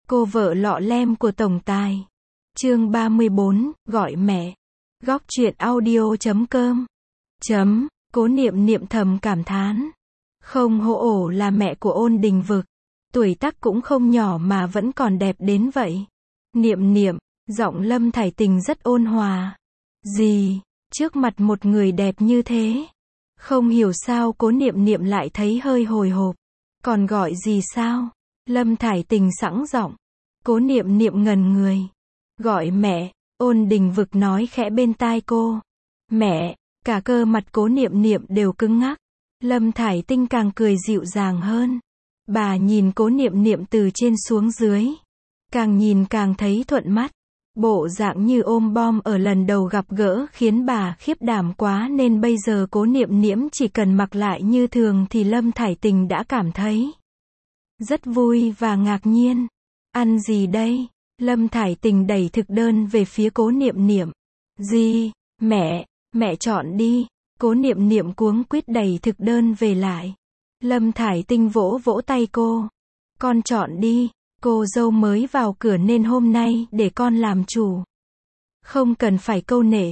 Cô vợ lọ lem của tổng tài. Chương 34, gọi mẹ. Góc truyện audio.com. Cố Niệm Niệm thầm cảm thán. Không hổ ổ là mẹ của Ôn Đình Vực. Tuổi tác cũng không nhỏ mà vẫn còn đẹp đến vậy. Niệm Niệm, giọng Lâm Thải Tình rất ôn hòa. Gì, trước mặt một người đẹp như thế. Không hiểu sao Cố Niệm Niệm lại thấy hơi hồi hộp. Còn gọi gì sao? Lâm Thải Tình sẵn giọng. Cố Niệm Niệm ngần người. Gọi mẹ, Ôn Đình Vực nói khẽ bên tai cô. Mẹ, cả cơ mặt Cố Niệm Niệm đều cứng ngắc. Lâm Thải Tinh càng cười dịu dàng hơn. Bà nhìn Cố Niệm Niệm từ trên xuống dưới. Càng nhìn càng thấy thuận mắt. Bộ dạng như ôm bom ở lần đầu gặp gỡ khiến bà khiếp đảm quá nên bây giờ Cố Niệm Niệm chỉ cần mặc lại như thường thì Lâm Thải Tình đã cảm thấy rất vui và ngạc nhiên. Ăn gì đây? Lâm Thải Tình đẩy thực đơn về phía Cố Niệm Niệm. Gì? Mẹ chọn đi. Cố Niệm Niệm cuống quýt đẩy thực đơn về lại. Lâm Thải Tinh vỗ vỗ tay cô. Con chọn đi. Cô dâu mới vào cửa nên hôm nay để con làm chủ. Không cần phải câu nệ.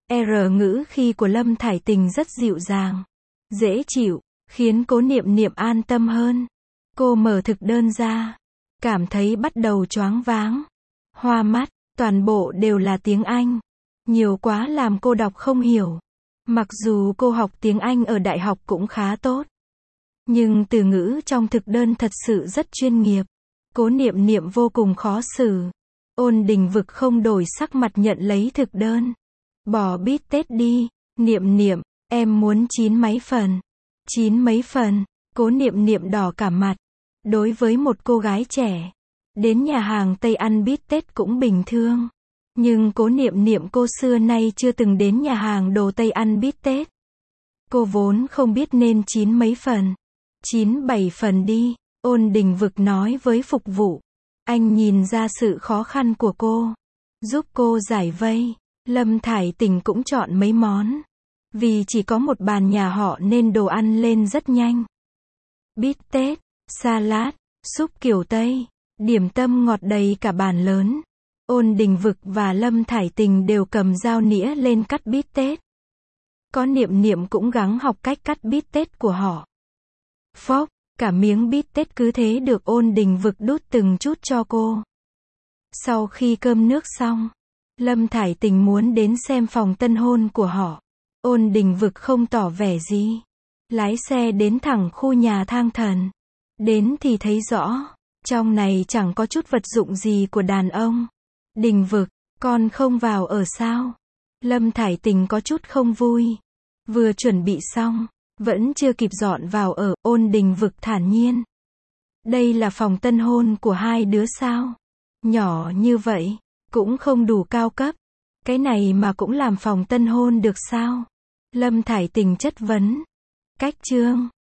Ngữ khi của Lâm Thải Tình rất dịu dàng, dễ chịu, khiến Cố Niệm Niệm an tâm hơn. Cô mở thực đơn ra, cảm thấy bắt đầu choáng váng, hoa mắt, toàn bộ đều là tiếng Anh. Nhiều quá làm cô đọc không hiểu. Mặc dù cô học tiếng Anh ở đại học cũng khá tốt, nhưng từ ngữ trong thực đơn thật sự rất chuyên nghiệp. Cố Niệm Niệm vô cùng khó xử. Ôn Đình Vực không đổi sắc mặt nhận lấy thực đơn. Bỏ bít tết đi. Niệm Niệm, em muốn chín mấy phần. Chín mấy phần. Cố Niệm Niệm đỏ cả mặt. Đối với một cô gái trẻ, đến nhà hàng Tây ăn bít tết cũng bình thường. Nhưng Cố Niệm Niệm cô xưa nay chưa từng đến nhà hàng đồ Tây ăn bít tết. Cô vốn không biết nên chín mấy phần. Chín bảy phần đi. Ôn Đình Vực nói với phục vụ. Anh nhìn ra sự khó khăn của cô, giúp cô giải vây. Lâm Thải Tình cũng chọn mấy món. Vì chỉ có một bàn nhà họ nên đồ ăn lên rất nhanh. Bít tết, salad, súp kiểu Tây, điểm tâm ngọt đầy cả bàn lớn. Ôn Đình Vực và Lâm Thải Tình đều cầm dao nĩa lên cắt bít tết. Có Niệm Niệm cũng gắng học cách cắt bít tết của họ. Phốc. Cả miếng bít tết cứ thế được Ôn Đình Vực đút từng chút cho cô. Sau khi cơm nước xong, Lâm Thải Tình muốn đến xem phòng tân hôn của họ. Ôn Đình Vực không tỏ vẻ gì. Lái xe đến thẳng khu nhà Thang Thần. Đến thì thấy rõ, trong này chẳng có chút vật dụng gì của đàn ông. Đình Vực, con không vào ở sao? Lâm Thải Tình có chút không vui. Vừa chuẩn bị xong, vẫn chưa kịp dọn vào ở, Ôn Đình Vực thản nhiên. Đây là phòng tân hôn của hai đứa sao? Nhỏ như vậy, cũng không đủ cao cấp. Cái này mà cũng làm phòng tân hôn được sao? Lâm Thải Tình chất vấn. Cách trương,